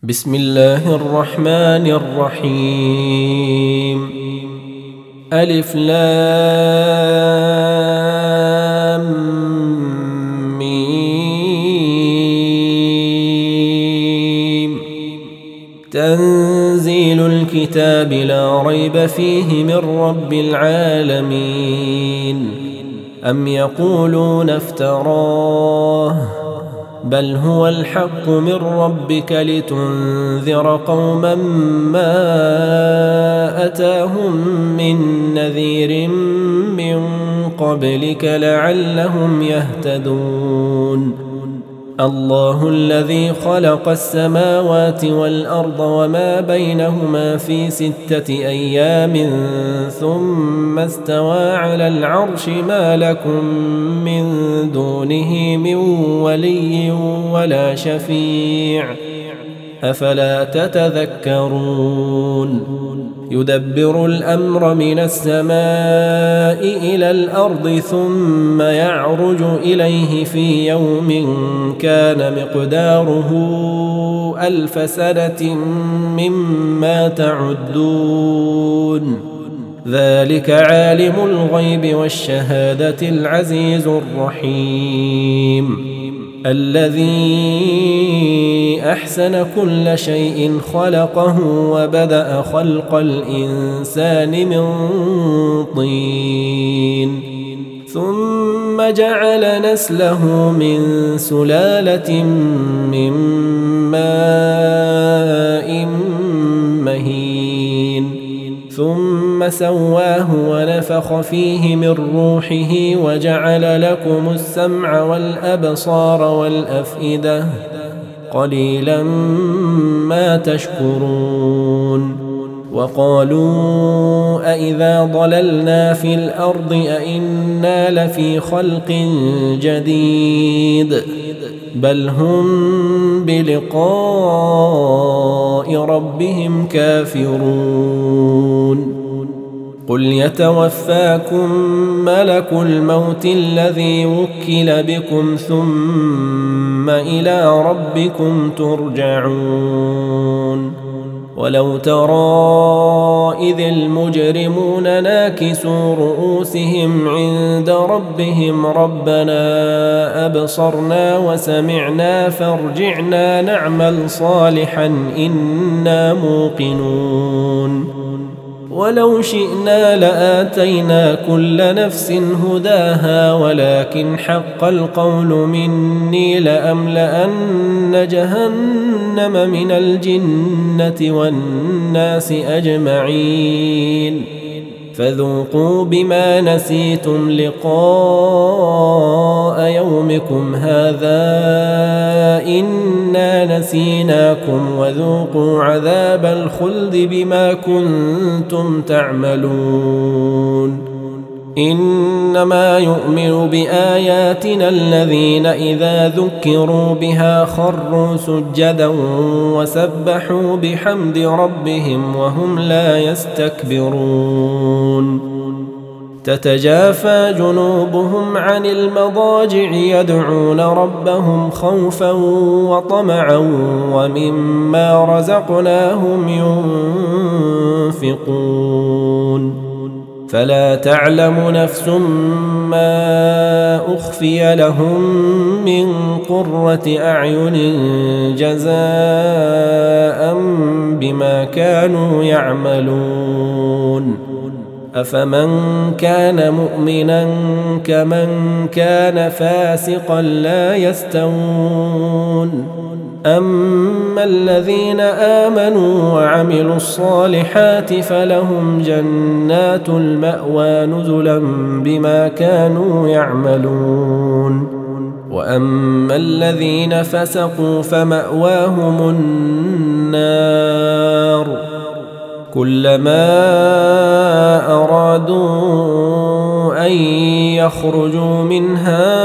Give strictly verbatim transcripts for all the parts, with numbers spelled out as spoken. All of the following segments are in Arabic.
بسم الله الرحمن الرحيم. ألف لام ميم. تنزيل الكتاب لا ريب فيه من رب العالمين. أم يقولون افتراه بل هو الحق من ربك لتنذر قوما ما أتاهم من نذير من قبلك لعلهم يهتدون. الله الذي خلق السماوات والأرض وما بينهما في ستة أيام ثم استوى على العرش ما لكم من دونه من ولي ولا شفيع أفلا تتذكرون. يدبر الأمر من السماء إلى الأرض ثم يعرج إليه في يوم كان مقداره ألف سنة مما تعدون. ذلك عالم الغيب والشهادة العزيز الرحيم. الذي أحسن كل شيء خلقه وبدأ خلق الإنسان من طين ثم جعل نسله من سلالة من ماء مهين ثم سواه ونفخ فيه من روحه وجعل لكم السمع والأبصار والأفئدة قليلا ما تشكرون. وقالوا أإذا ضللنا في الأرض أإنا لفي خلق جديد بل هم بلقاء ربهم كافرون. قل يتوفاكم ملك الموت الذي وكل بكم ثم إلى ربكم ترجعون. ولو ترى إذ المجرمون ناكسوا رؤوسهم عند ربهم ربنا أبصرنا وسمعنا فارجعنا نعمل صالحا إنا موقنون. ولو شئنا لآتينا كل نفس هداها ولكن حق القول مني لأملأن جهنم من الجنة والناس أجمعين فذوقوا بما نسيتم لقاء يومكم هذا إنا نسيناكم وذوقوا عذاب الخلد بما كنتم تعملون. إنما يؤمن بآياتنا الذين إذا ذكروا بها خروا سجدا وسبحوا بحمد ربهم وهم لا يستكبرون. تتجافى جنوبهم عن المضاجع يدعون ربهم خوفا وطمعا ومما رزقناهم ينفقون. فلا تعلم نفس ما أخفي لهم من قرة أعين جزاء بما كانوا يعملون. أفمن كان مؤمنا كمن كان فاسقا لا يستوون. أما الذين آمنوا وعملوا الصالحات فلهم جنات المأوى نزلا بما كانوا يعملون. وأما الذين فسقوا فمأواهم النار كلما أرادوا أن يخرجوا منها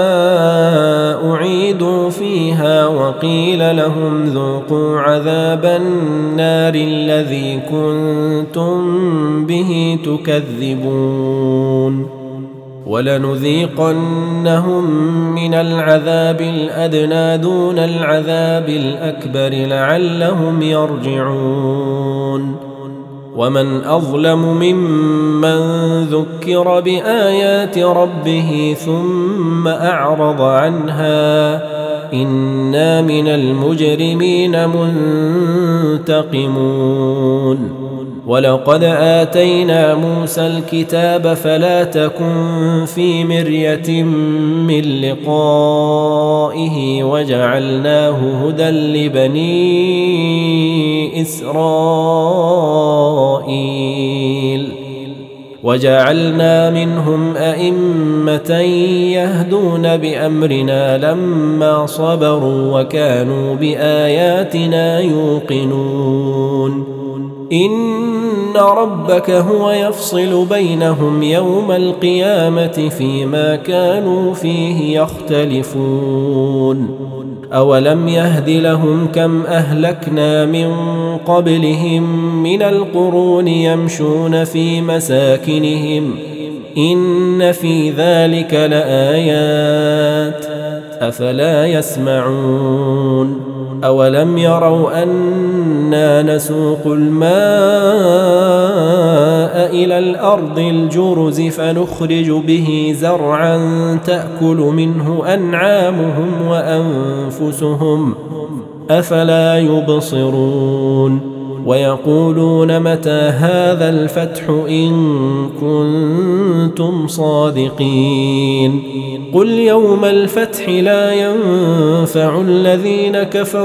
أعيدوا فيها وقيل لهم ذوقوا عذاب النار الذي كنتم به تكذبون. ولنذيقنهم من العذاب الأدنى دون العذاب الأكبر لعلهم يرجعون ومن أظلم ممن ذكر بآيات ربه ثم أعرض عنها إنا من المجرمين منتقمون ولقد آتينا موسى الكتاب فلا تكن في مرية من لقائه وجعلناه هدى لبني إسرائيل وجعلنا منهم أئمة يهدون بأمرنا لما صبروا وكانوا بآياتنا يوقنون إن ربك هو يفصل بينهم يوم القيامة فيما كانوا فيه يختلفون أولم يهد لهم كم أهلكنا من قبلهم من القرون يمشون في مساكنهم إن في ذلك لآيات أفلا يسمعون أولم يروا أنا نسوق الماء إلى الأرض الجرز فنخرج به زرعا تأكل منه أنعامهم وأنفسهم أفلا يبصرون ويقولون متى هذا الفتح إن كنتم صادقين قل يوم الفتح لا ينفع الذين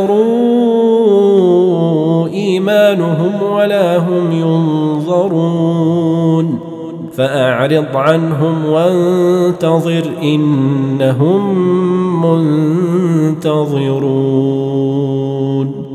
كفروا إيمانهم ولا هم ينظرون فأعرض عنهم وانتظر إنهم منتظرون.